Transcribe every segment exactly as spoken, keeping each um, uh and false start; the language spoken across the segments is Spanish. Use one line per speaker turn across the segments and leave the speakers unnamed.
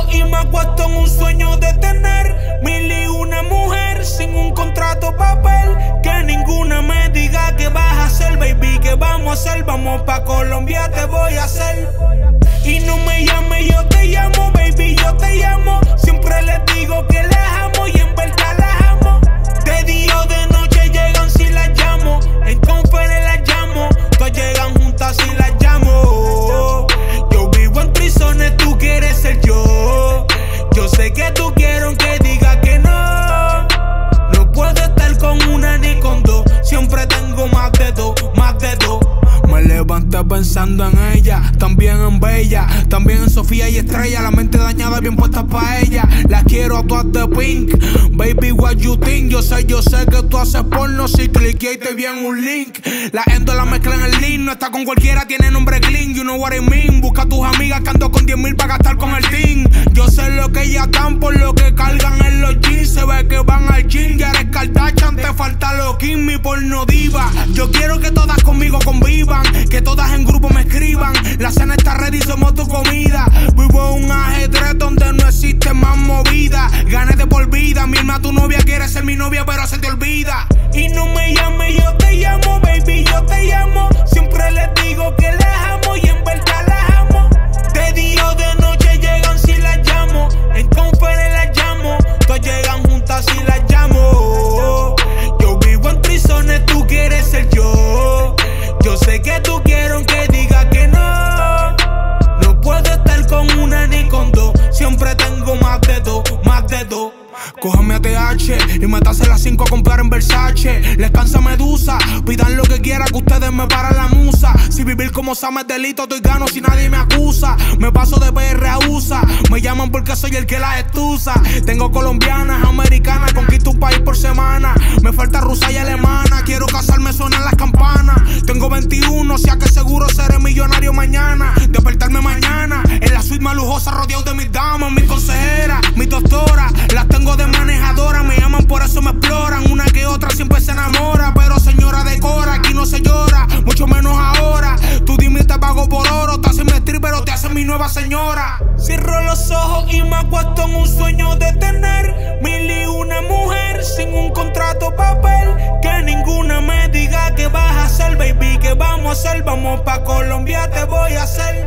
ojos y me acuesto en un sueño de tener mil y una mujer sin un contrato papel. Que ninguna me diga qué vas a hacer, baby, qué vamos a hacer. Vamos pa' Colombia, te voy a hacer. Y no me llames, yo te llamo, baby, yo te llamo. Siempre les digo que las amo y en verdad las amo. De día o de noche llegan si las llamo. En conferencia las llamo. Todas llegan juntas si las llamo. Yo vivo en prisiones, tú quieres ser yo. Yo sé que tú quieres aunque diga que no. No puedo estar con una ni con dos. Siempre tengo más de dos, más de dos. Me levanté pensando en ella, también en Bella, también en Sofía y Estrella. La mente dañada bien puesta pa' ella. La quiero a todas de pink. Baby, what you think? Yo sé, yo sé que tú haces porno. Si cliqué y te vi en un link. La endo la mezcla en el link. No está con cualquiera, tiene nombre clean. You know what I mean. Busca a tus amigas que ando con diez mil pa' gastar con el team. Yo sé lo que ellas dan por lo que cargan en los jeans. Se ve que van al gym. Ya eres Kardashian, te falta lo que mi porno diva. Yo quiero que todas conmigo convivan. Que todas en grupo me escriban. La cena está ready, somos tu comida. Vivo un ajedrez donde no existe más movida. Gané de por vida. Misma tu novia quiere ser mi novia, pero se te olvida. Y no me llames, yo te llamo, baby, yo te llamo. Siempre les digo que las amo y en verdad las amo. De día o de noche llegan si las llamo. En conferencia las llamo. Todas llegan juntas si las llamo. Yo vivo en prisiones, tú quieres ser yo. Yo sé que tú quieres aunque diga que no. No puedo estar con una ni con dos. Siempre tengo más de dos, más de dos. Cógeme a T H y métase las cinco a comprar en Versace. Les cansa Medusa, pidan lo que quieran que ustedes me paran la musa. Si vivir como Sam es delito, estoy gano si nadie me acusa. Me paso de P R a U S A, me llaman porque soy el que las estusa. Tengo colombianas, americanas, conquisto un país por semana. Me falta rusa y alemana, quiero casarme, suenan las campanas. Tengo veintiuno, sea que seguro seré millonario mañana. Despertarme mañana, en la suite más lujosa rodeado de mis damas. Mis consejeras, mis doctoras, las tengo de manejadora. Me llaman por eso me exploran. Una que otra siempre se enamora. Pero señora decora, aquí no se llora, mucho menos ahora. Tú dime y te pago por oro. Te hacen vestir pero te hacen mi nueva señora. Cierro los ojos y me acuesto en un sueño de tener mil y una mujer sin un contrato papel. Que ninguna me diga qué vas a hacer, baby, qué vamos a hacer. Vamos pa' Colombia, te voy a hacer.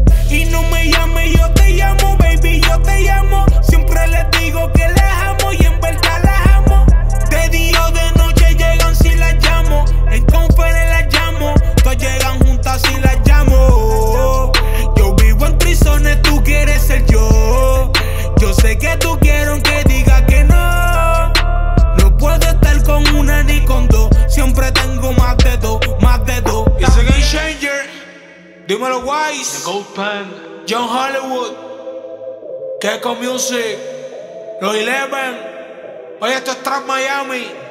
Y no me llames, yo te llamo, baby, yo te llamo. Siempre les digo que las amo y en verdad las amo. De día o de noche llegan si las llamo. En conferencia las llamo. Todas llegan juntas si las llamo. Yo vivo en prisiones, tú quieres ser yo. Yo sé que tú quieres aunque diga que no. No puedo estar con una ni con dos. Siempre tengo más de dos, más de dos. It's a game changer. Dímelo Wise,
The Gold Pen,
John Hollywood, Keko Music, Los Eleven. Oye, esto es Trap Miami.